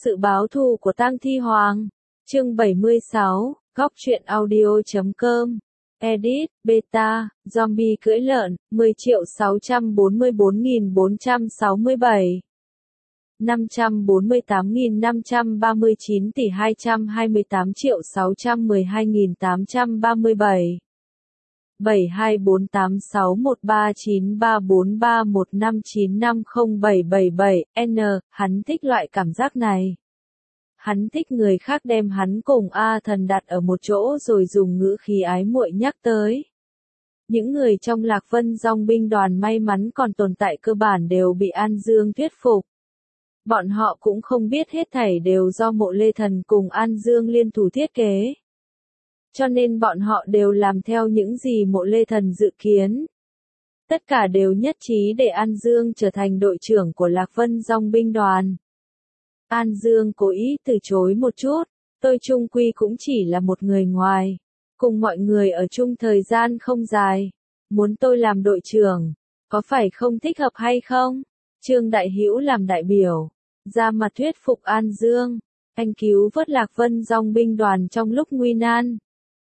Sự báo thù của tang thi hoàng. Chương 76, góc truyện audio.com. Edit, beta, zombie cưỡi lợn, 10.644.467. 548.539 tỷ 228.612.837. 72486139343159507777. Hắn thích loại cảm giác này. Hắn thích người khác đem hắn cùng A Thần đặt ở một chỗ rồi dùng ngữ khí ái muội nhắc tới. Những người trong Lạc Vân Dòng binh đoàn may mắn còn tồn tại cơ bản đều bị An Dương thuyết phục. Bọn họ cũng không biết hết thảy đều do Mộ Lê Thần cùng An Dương liên thủ thiết kế. Cho nên bọn họ đều làm theo những gì Mộ Lê Thần dự kiến. Tất cả đều nhất trí để An Dương trở thành đội trưởng của Lạc Vân Dòng binh đoàn. An Dương cố ý từ chối một chút, tôi chung quy cũng chỉ là một người ngoài. Cùng mọi người ở chung thời gian không dài. Muốn tôi làm đội trưởng, có phải không thích hợp hay không? Trương Đại Hữu làm đại biểu, ra mặt thuyết phục An Dương. Anh cứu vớt Lạc Vân Dòng binh đoàn trong lúc nguy nan.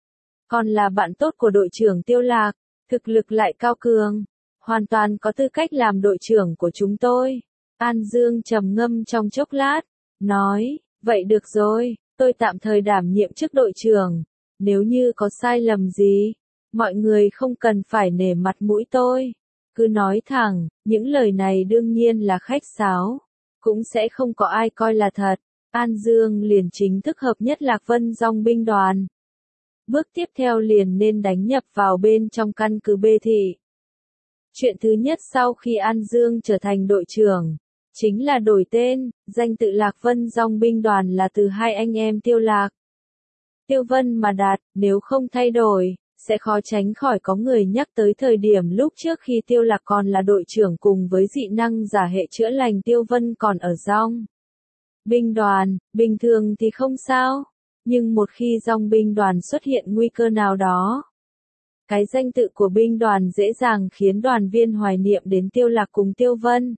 Còn là bạn tốt của đội trưởng Tiêu Lạc, thực lực lại cao cường, hoàn toàn có tư cách làm đội trưởng của chúng tôi. An Dương trầm ngâm trong chốc lát, nói, vậy được rồi, tôi tạm thời đảm nhiệm chức đội trưởng. Nếu như có sai lầm gì, mọi người không cần phải nể mặt mũi tôi. Cứ nói thẳng, những lời này đương nhiên là khách sáo, cũng sẽ không có ai coi là thật. An Dương liền chính thức hợp nhất Lạc Vân Dòng binh đoàn. Bước tiếp theo liền nên đánh nhập vào bên trong căn cứ Bê Thị. Chuyện thứ nhất sau khi An Dương trở thành đội trưởng, chính là đổi tên. Danh tự Lạc Vân Dòng binh đoàn là từ hai anh em Tiêu Lạc, Tiêu Vân mà đạt. Nếu không thay đổi, sẽ khó tránh khỏi có người nhắc tới thời điểm lúc trước khi Tiêu Lạc còn là đội trưởng cùng với dị năng giả hệ chữa lành Tiêu Vân còn ở Dòng binh đoàn. Bình thường thì không sao, nhưng một khi Dòng binh đoàn xuất hiện nguy cơ nào đó, cái danh tự của binh đoàn dễ dàng khiến đoàn viên hoài niệm đến Tiêu Lạc cùng Tiêu Vân.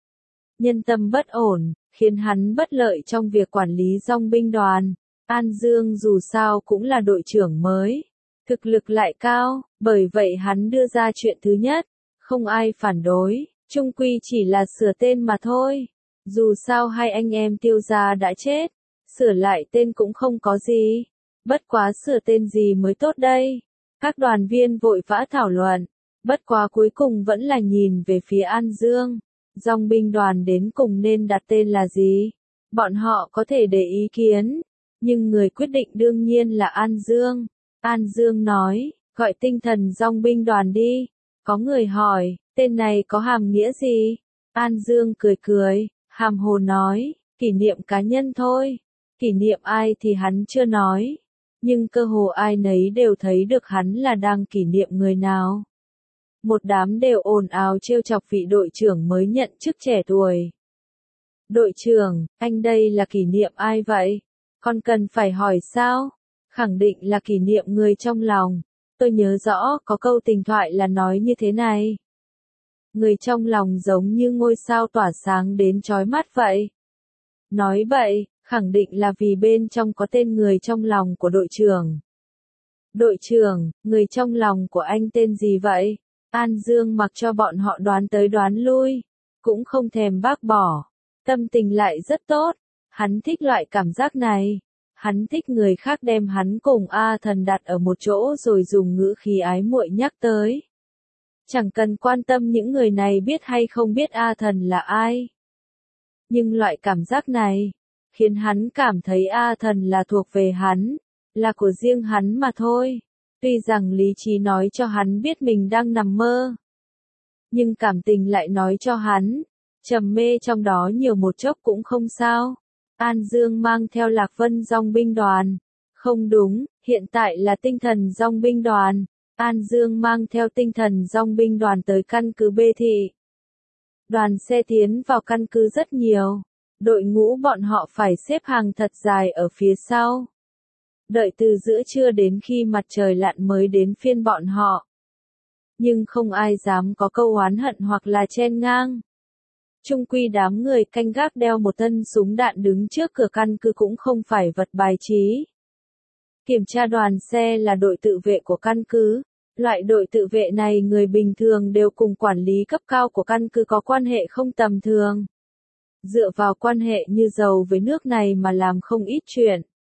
Nhân tâm bất ổn, khiến hắn bất lợi trong việc quản lý Dòng binh đoàn. An Dương dù sao cũng là đội trưởng mới, thực lực lại cao, bởi vậy hắn đưa ra chuyện thứ nhất, không ai phản đối, chung quy chỉ là sửa tên mà thôi. Dù sao hai anh em Tiêu gia đã chết, sửa lại tên cũng không có gì. Bất quá sửa tên gì mới tốt đây? Các đoàn viên vội vã thảo luận, bất quá cuối cùng vẫn là nhìn về phía An Dương. Dòng binh đoàn đến cùng nên đặt tên là gì? Bọn họ có thể để ý kiến, nhưng người quyết định đương nhiên là An Dương. An Dương nói, gọi tinh thần Dòng binh đoàn đi. Có người hỏi, tên này có hàm nghĩa gì? An Dương cười cười, hàm hồ nói, kỷ niệm cá nhân thôi. Kỷ niệm ai thì hắn chưa nói, nhưng cơ hồ ai nấy đều thấy được hắn là đang kỷ niệm người nào. Một đám đều ồn ào trêu chọc vị đội trưởng mới nhận chức trẻ tuổi. Đội trưởng, anh đây là kỷ niệm ai vậy? Còn cần phải hỏi sao? Khẳng định là kỷ niệm người trong lòng. Tôi nhớ rõ có câu tình thoại là nói như thế này. Người trong lòng giống như ngôi sao tỏa sáng đến chói mắt vậy. Nói vậy, khẳng định là vì bên trong có tên người trong lòng của đội trưởng. Đội trưởng, người trong lòng của anh tên gì vậy? An Dương mặc cho bọn họ đoán tới đoán lui, cũng không thèm bác bỏ. Tâm tình lại rất tốt, hắn thích loại cảm giác này. Hắn thích người khác đem hắn cùng A Thần đặt ở một chỗ rồi dùng ngữ khí ái muội nhắc tới. Chẳng cần quan tâm những người này biết hay không biết A Thần là ai. Nhưng loại cảm giác này, khiến hắn cảm thấy A Thần là thuộc về hắn, là của riêng hắn mà thôi. Tuy rằng lý trí nói cho hắn biết mình đang nằm mơ, nhưng cảm tình lại nói cho hắn, trầm mê trong đó nhiều một chốc cũng không sao. An Dương mang theo Lạc Vân Dòng binh đoàn. Không đúng, hiện tại là tinh thần Dòng binh đoàn. An Dương mang theo tinh thần Dòng binh đoàn tới căn cứ Bê Thị. Đoàn xe tiến vào căn cứ rất nhiều. Đội ngũ bọn họ phải xếp hàng thật dài ở phía sau. Đợi từ giữa trưa đến khi mặt trời lặn mới đến phiên bọn họ. Nhưng không ai dám có câu oán hận hoặc là chen ngang. Chung quy đám người canh gác đeo một thân súng đạn đứng trước cửa căn cứ cũng không phải vật bài trí. Kiểm tra đoàn xe là đội tự vệ của căn cứ. Loại đội tự vệ này người bình thường đều cùng quản lý cấp cao của căn cứ có quan hệ không tầm thường. Dựa vào quan hệ như dầu với nước này mà làm không ít chuyện.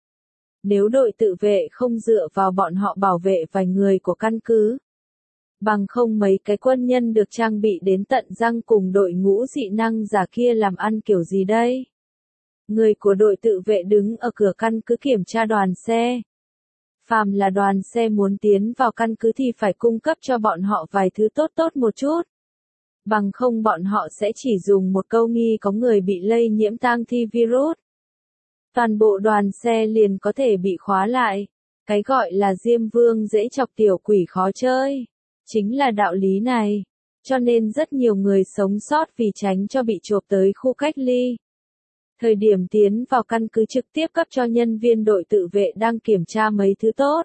Nếu đội tự vệ không dựa vào bọn họ bảo vệ vài người của căn cứ, bằng không mấy cái quân nhân được trang bị đến tận răng cùng đội ngũ dị năng giả kia làm ăn kiểu gì đây? Người của đội tự vệ đứng ở cửa căn cứ kiểm tra đoàn xe. Phàm là đoàn xe muốn tiến vào căn cứ thì phải cung cấp cho bọn họ vài thứ tốt tốt một chút. Bằng không bọn họ sẽ chỉ dùng một câu nghi có người bị lây nhiễm tang thi virus. Toàn bộ đoàn xe liền có thể bị khóa lại. Cái gọi là Diêm Vương dễ chọc tiểu quỷ khó chơi. Chính là đạo lý này. Cho nên rất nhiều người sống sót vì tránh cho bị chộp tới khu cách ly. Thời điểm tiến vào căn cứ trực tiếp cấp cho nhân viên đội tự vệ đang kiểm tra mấy thứ tốt.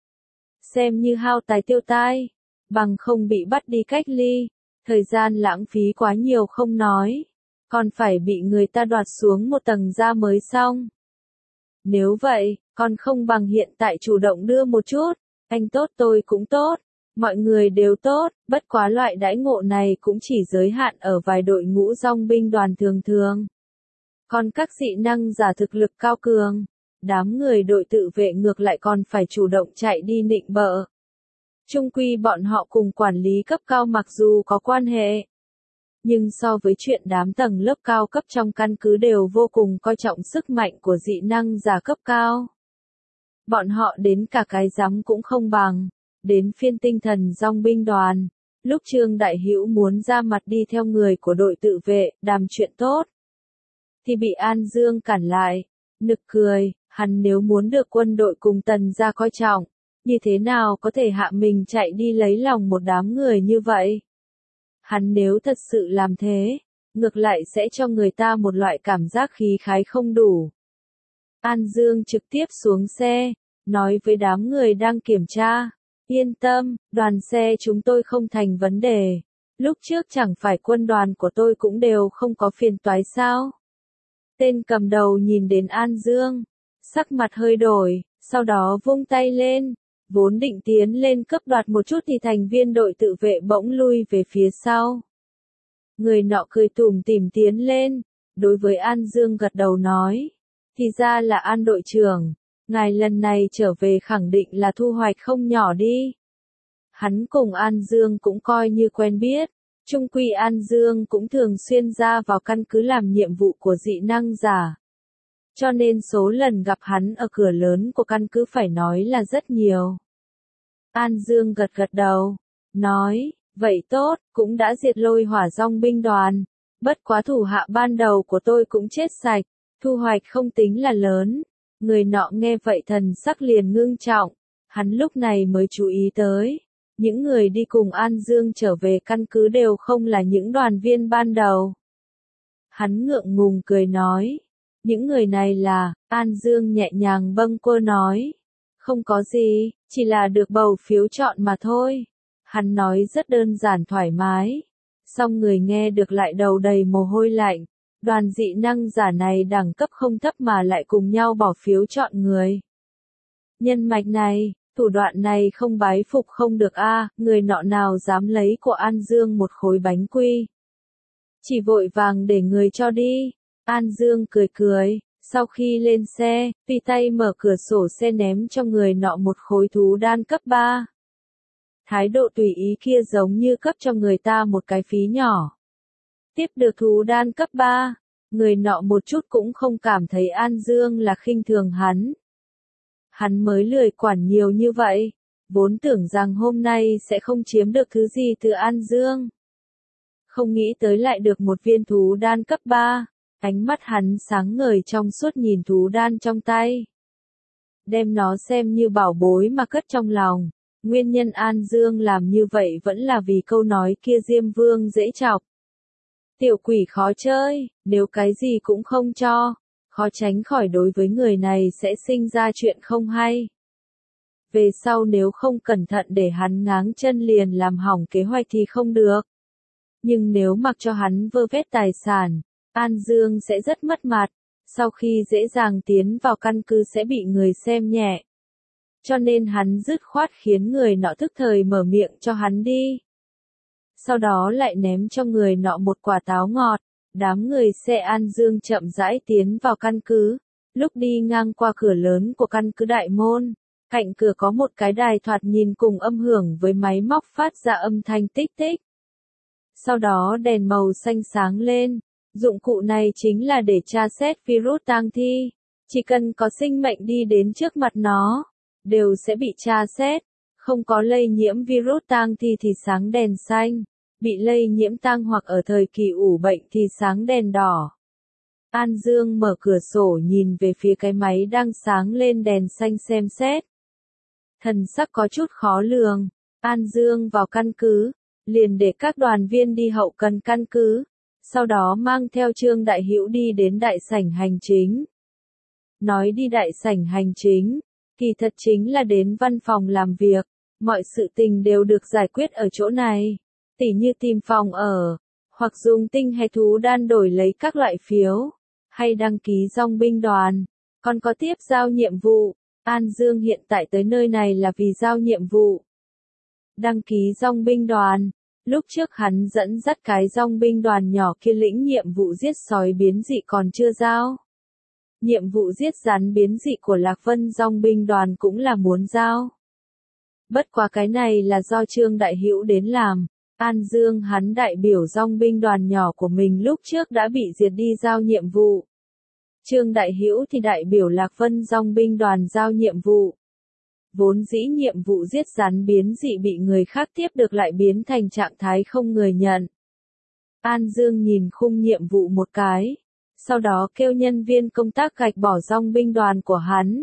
Xem như hao tài tiêu tai. Bằng không bị bắt đi cách ly. Thời gian lãng phí quá nhiều không nói. Còn phải bị người ta đoạt xuống một tầng da mới xong. Nếu vậy, còn không bằng hiện tại chủ động đưa một chút. Anh tốt tôi cũng tốt. Mọi người đều tốt, bất quá loại đãi ngộ này cũng chỉ giới hạn ở vài đội ngũ dòng binh đoàn thường thường. Còn các dị năng giả thực lực cao cường, đám người đội tự vệ ngược lại còn phải chủ động chạy đi nịnh bợ. Chung quy bọn họ cùng quản lý cấp cao mặc dù có quan hệ, nhưng so với chuyện đám tầng lớp cao cấp trong căn cứ đều vô cùng coi trọng sức mạnh của dị năng giả cấp cao. Bọn họ đến cả cái rắm cũng không bằng. Đến phiên tinh thần dòng binh đoàn, lúc Trương Đại Hữu muốn ra mặt đi theo người của đội tự vệ, đàm chuyện tốt, thì bị An Dương cản lại. Nực cười, hắn nếu muốn được quân đội cùng Tần gia coi trọng, như thế nào có thể hạ mình chạy đi lấy lòng một đám người như vậy? Hắn nếu thật sự làm thế, ngược lại sẽ cho người ta một loại cảm giác khí khái không đủ. An Dương trực tiếp xuống xe, nói với đám người đang kiểm tra. Yên tâm, đoàn xe chúng tôi không thành vấn đề. Lúc trước chẳng phải quân đoàn của tôi cũng đều không có phiền toái sao? Tên cầm đầu nhìn đến An Dương, sắc mặt hơi đổi, sau đó vung tay lên, vốn định tiến lên cướp đoạt một chút thì thành viên đội tự vệ bỗng lui về phía sau. Người nọ cười tủm tỉm tiến lên, đối với An Dương gật đầu nói, thì ra là An đội trưởng. Ngài lần này trở về khẳng định là thu hoạch không nhỏ đi. Hắn cùng An Dương cũng coi như quen biết. Chung quy An Dương cũng thường xuyên ra vào căn cứ làm nhiệm vụ của dị năng giả. Cho nên số lần gặp hắn ở cửa lớn của căn cứ phải nói là rất nhiều. An Dương gật gật đầu, nói, vậy tốt, cũng đã diệt lôi hỏa dòng binh đoàn. Bất quá thủ hạ ban đầu của tôi cũng chết sạch, thu hoạch không tính là lớn. Người nọ nghe vậy thần sắc liền ngưng trọng, hắn lúc này mới chú ý tới. Những người đi cùng An Dương trở về căn cứ đều không là những đoàn viên ban đầu. Hắn ngượng ngùng cười nói, những người này là, An Dương nhẹ nhàng bâng quơ nói, không có gì, chỉ là được bầu phiếu chọn mà thôi. Hắn nói rất đơn giản thoải mái, song người nghe được lại đầu đầy mồ hôi lạnh. Đoàn dị năng giả này đẳng cấp không thấp mà lại cùng nhau bỏ phiếu chọn người. Nhân mạch này, thủ đoạn này không bái phục không được a, người nọ nào dám lấy của An Dương một khối bánh quy. Chỉ vội vàng để người cho đi. An Dương cười cười, sau khi lên xe, tùy tay mở cửa sổ xe ném cho người nọ một khối thú đan cấp 3. Thái độ tùy ý kia giống như cấp cho người ta một cái phí nhỏ. Tiếp được thú đan cấp 3, người nọ một chút cũng không cảm thấy An Dương là khinh thường hắn. Hắn mới lười quản nhiều như vậy, vốn tưởng rằng hôm nay sẽ không chiếm được thứ gì từ An Dương. Không nghĩ tới lại được một viên thú đan cấp 3, ánh mắt hắn sáng ngời trong suốt nhìn thú đan trong tay. Đem nó xem như bảo bối mà cất trong lòng, nguyên nhân An Dương làm như vậy vẫn là vì câu nói kia Diêm Vương dễ chọc. Tiểu quỷ khó chơi, nếu cái gì cũng không cho, khó tránh khỏi đối với người này sẽ sinh ra chuyện không hay. Về sau nếu không cẩn thận để hắn ngáng chân liền làm hỏng kế hoạch thì không được. Nhưng nếu mặc cho hắn vơ vét tài sản, An Dương sẽ rất mất mặt, sau khi dễ dàng tiến vào căn cứ sẽ bị người xem nhẹ. Cho nên hắn dứt khoát khiến người nọ thức thời mở miệng cho hắn đi. Sau đó lại ném cho người nọ một quả táo ngọt, đám người xe An Dương chậm rãi tiến vào căn cứ. Lúc đi ngang qua cửa lớn của căn cứ đại môn, cạnh cửa có một cái đài thoạt nhìn cùng âm hưởng với máy móc phát ra âm thanh tích tích. Sau đó đèn màu xanh sáng lên, dụng cụ này chính là để tra xét virus tang thi. Chỉ cần có sinh mệnh đi đến trước mặt nó, đều sẽ bị tra xét. Không có lây nhiễm virus tang thi thì sáng đèn xanh, bị lây nhiễm tang hoặc ở thời kỳ ủ bệnh thì sáng đèn đỏ. An Dương mở cửa sổ nhìn về phía cái máy đang sáng lên đèn xanh xem xét. Thần sắc có chút khó lường, An Dương vào căn cứ, liền để các đoàn viên đi hậu cần căn cứ, sau đó mang theo Trương Đại Hữu đi đến đại sảnh hành chính. Nói đi đại sảnh hành chính, kỳ thật chính là đến văn phòng làm việc, mọi sự tình đều được giải quyết ở chỗ này, tỉ như tìm phòng ở, hoặc dùng tinh hay thú đan đổi lấy các loại phiếu, hay đăng ký dòng binh đoàn, còn có tiếp giao nhiệm vụ. An Dương hiện tại tới nơi này là vì giao nhiệm vụ. Đăng ký dòng binh đoàn, lúc trước hắn dẫn dắt cái dòng binh đoàn nhỏ kia lĩnh nhiệm vụ giết sói biến dị còn chưa giao. Nhiệm vụ giết rắn biến dị của Lạc Vân dòng binh đoàn cũng là muốn giao. Bất quá cái này là do Trương Đại Hữu đến làm. An Dương hắn đại biểu dòng binh đoàn nhỏ của mình lúc trước đã bị diệt đi giao nhiệm vụ. Trương Đại Hữu thì đại biểu Lạc Vân dòng binh đoàn giao nhiệm vụ. Vốn dĩ nhiệm vụ giết rắn biến dị bị người khác tiếp được lại biến thành trạng thái không người nhận. An Dương nhìn khung nhiệm vụ một cái, sau đó kêu nhân viên công tác gạch bỏ dòng binh đoàn của hắn.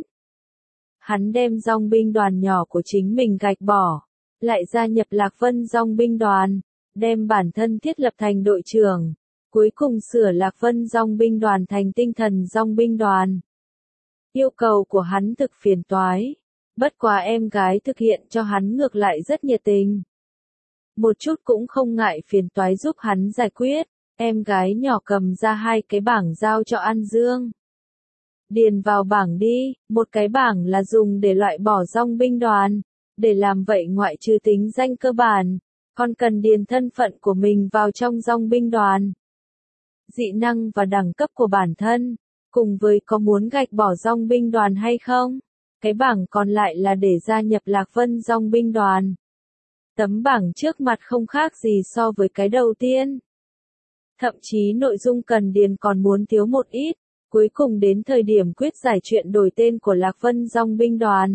Hắn đem dòng binh đoàn nhỏ của chính mình gạch bỏ, lại gia nhập Lạc Vân dòng binh đoàn, đem bản thân thiết lập thành đội trưởng, cuối cùng sửa Lạc Vân dòng binh đoàn thành tinh thần dòng binh đoàn. Yêu cầu của hắn thực phiền toái, bất quá em gái thực hiện cho hắn ngược lại rất nhiệt tình. Một chút cũng không ngại phiền toái giúp hắn giải quyết, em gái nhỏ cầm ra 2 cái bảng giao cho An Dương. Điền vào bảng đi, một cái bảng là dùng để loại bỏ dòng binh đoàn, để làm vậy ngoại trừ tính danh cơ bản, còn cần điền thân phận của mình vào trong dòng binh đoàn. Dị năng và đẳng cấp của bản thân, cùng với có muốn gạch bỏ dòng binh đoàn hay không. Cái bảng còn lại là để gia nhập Lạc Vân dòng binh đoàn. Tấm bảng trước mặt không khác gì so với cái đầu tiên. Thậm chí nội dung cần điền còn muốn thiếu một ít, cuối cùng đến thời điểm quyết giải chuyện đổi tên của Lạc Vân dòng binh đoàn.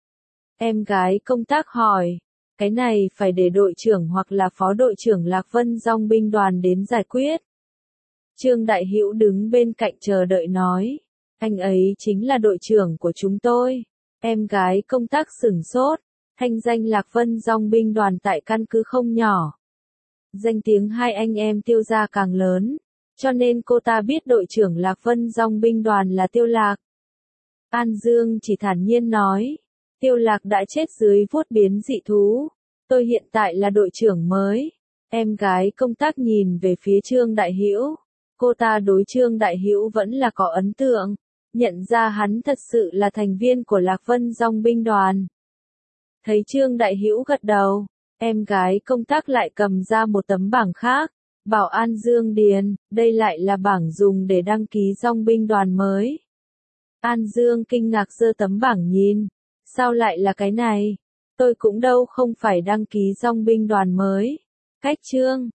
Em gái công tác hỏi, cái này phải để đội trưởng hoặc là phó đội trưởng Lạc Vân dòng binh đoàn đến giải quyết. Trương Đại Hữu đứng bên cạnh chờ đợi nói, anh ấy chính là đội trưởng của chúng tôi. Em gái công tác sửng sốt, thanh danh Lạc Vân dòng binh đoàn tại căn cứ không nhỏ. Danh tiếng hai anh em Tiêu gia càng lớn, cho nên cô ta biết đội trưởng Lạc Vân dòng binh đoàn là Tiêu Lạc. An Dương chỉ thản nhiên nói, Tiêu Lạc đã chết dưới vuốt biến dị thú, tôi hiện tại là đội trưởng mới. Em gái công tác nhìn về phía Trương Đại Hữu, cô ta đối Trương Đại Hữu vẫn là có ấn tượng, nhận ra hắn thật sự là thành viên của Lạc Vân dòng binh đoàn. Thấy Trương Đại Hữu gật đầu, em gái công tác lại cầm ra một tấm bảng khác, bảo An Dương điền, đây lại là bảng dùng để đăng ký dòng binh đoàn mới. An Dương kinh ngạc giơ tấm bảng nhìn, sao lại là cái này? Tôi cũng đâu không phải đăng ký dòng binh đoàn mới. Cách Trương